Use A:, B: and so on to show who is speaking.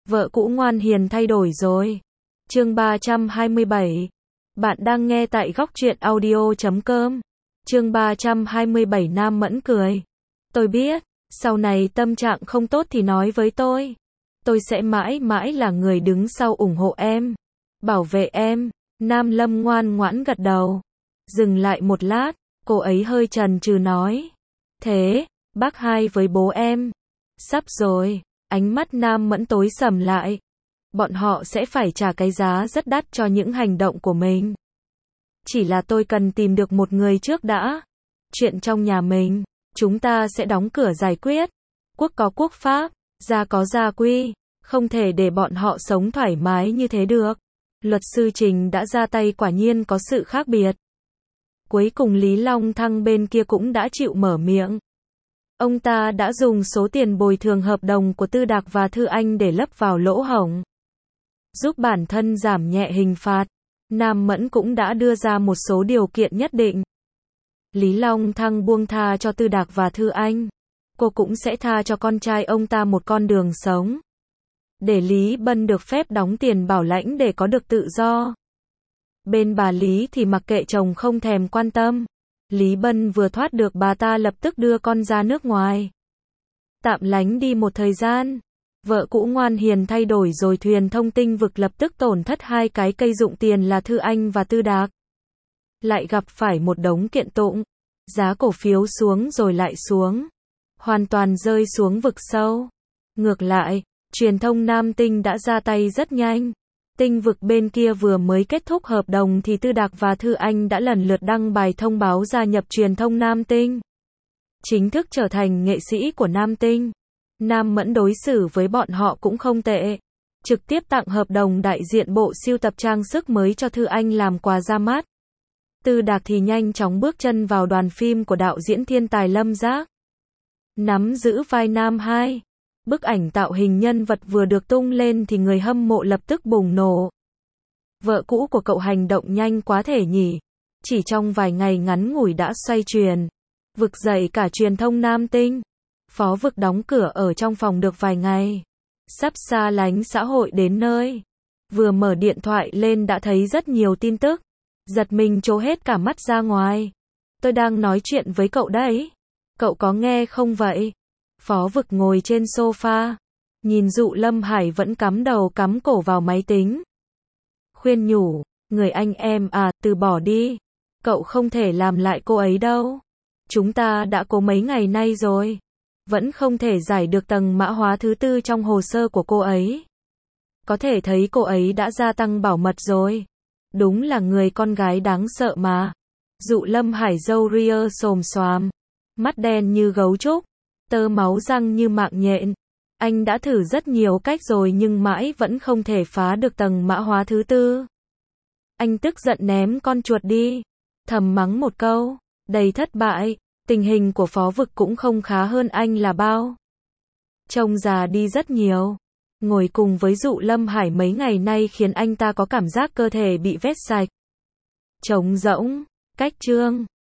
A: Vợ cũ ngoan hiền thay đổi rồi. Chương 327. Bạn đang nghe tại góc truyện audio.com. Chương 327 Nam Mẫn cười. Tôi biết, sau này tâm trạng không tốt thì nói với tôi. Tôi sẽ mãi mãi là người đứng sau ủng hộ em, bảo vệ em. Nam Lâm ngoan ngoãn gật đầu. Dừng lại một lát, cô ấy hơi chần chừ nói. Thế, bác hai với bố em. Sắp rồi, ánh mắt Nam Mẫn tối sầm lại. Bọn họ sẽ phải trả cái giá rất đắt cho những hành động của mình. Chỉ là tôi cần tìm được một người trước đã. Chuyện trong nhà mình, chúng ta sẽ đóng cửa giải quyết. Quốc có quốc pháp, gia có gia quy. Không thể để bọn họ sống thoải mái như thế được. Luật sư Trình đã ra tay, quả nhiên có sự khác biệt. Cuối cùng Lý Long Thăng bên kia cũng đã chịu mở miệng. Ông ta đã dùng số tiền bồi thường hợp đồng của Tư Đạc và Thư Anh để lấp vào lỗ hổng, giúp bản thân giảm nhẹ hình phạt. Nam Mẫn cũng đã đưa ra một số điều kiện nhất định. Lý Long Thăng buông tha cho Tư Đạc và Thư Anh. Cô cũng sẽ tha cho con trai ông ta một con đường sống. Để Lý Bân được phép đóng tiền bảo lãnh để có được tự do. Bên bà Lý thì mặc kệ chồng không thèm quan tâm. Lý Bân vừa thoát được bà ta lập tức đưa con ra nước ngoài. Tạm lánh đi một thời gian. Vợ cũ ngoan hiền thay đổi rồi, thuyền thông tinh vực lập tức tổn thất hai cái cây dụng tiền là Thư Anh và Tư Đạc. Lại gặp phải một đống kiện tụng. Giá cổ phiếu xuống rồi lại xuống. Hoàn toàn rơi xuống vực sâu. Ngược lại, truyền thông Nam Tinh đã ra tay rất nhanh. Tinh vực bên kia vừa mới kết thúc hợp đồng thì Tư Đạc và Thư Anh đã lần lượt đăng bài thông báo gia nhập truyền thông Nam Tinh. Chính thức trở thành nghệ sĩ của Nam Tinh. Nam Mẫn đối xử với bọn họ cũng không tệ. Trực tiếp tặng hợp đồng đại diện bộ sưu tập trang sức mới cho Thư Anh làm quà ra mắt. Tư Đạc thì nhanh chóng bước chân vào đoàn phim của đạo diễn thiên tài Lâm Giác. Nắm giữ vai nam 2. Bức ảnh tạo hình nhân vật vừa được tung lên thì người hâm mộ lập tức bùng nổ. Vợ cũ của cậu hành động nhanh quá thể nhỉ. Chỉ trong vài ngày ngắn ngủi đã xoay truyền. Vực dậy cả truyền thông Nam Tinh. Phó Vực đóng cửa ở trong phòng được vài ngày. Sắp xa lánh xã hội đến nơi. Vừa mở điện thoại lên đã thấy rất nhiều tin tức. Giật mình trố hết cả mắt ra ngoài. Tôi đang nói chuyện với cậu đấy. Cậu có nghe không vậy? Phó Vực ngồi trên sofa. Nhìn Dụ Lâm Hải vẫn cắm đầu cắm cổ vào máy tính. Khuyên nhủ, người anh em à, từ bỏ đi. Cậu không thể làm lại cô ấy đâu. Chúng ta đã cố mấy ngày nay rồi. Vẫn không thể giải được tầng mã hóa thứ tư trong hồ sơ của cô ấy. Có thể thấy cô ấy đã gia tăng bảo mật rồi. Đúng là người con gái đáng sợ mà. Dụ Lâm Hải râu ria xồm xoàm. Mắt đen như gấu trúc. Tơ máu răng như mạng nhện. Anh đã thử rất nhiều cách rồi nhưng mãi vẫn không thể phá được tầng mã hóa thứ tư. Anh tức giận ném con chuột đi. Thầm mắng một câu. Đầy thất bại. Tình hình của Phó Vực cũng không khá hơn anh là bao. Trông già đi rất nhiều. Ngồi cùng với Dụ Lâm Hải mấy ngày nay khiến anh ta có cảm giác cơ thể bị vét sạch. Trống rỗng. Cách chương.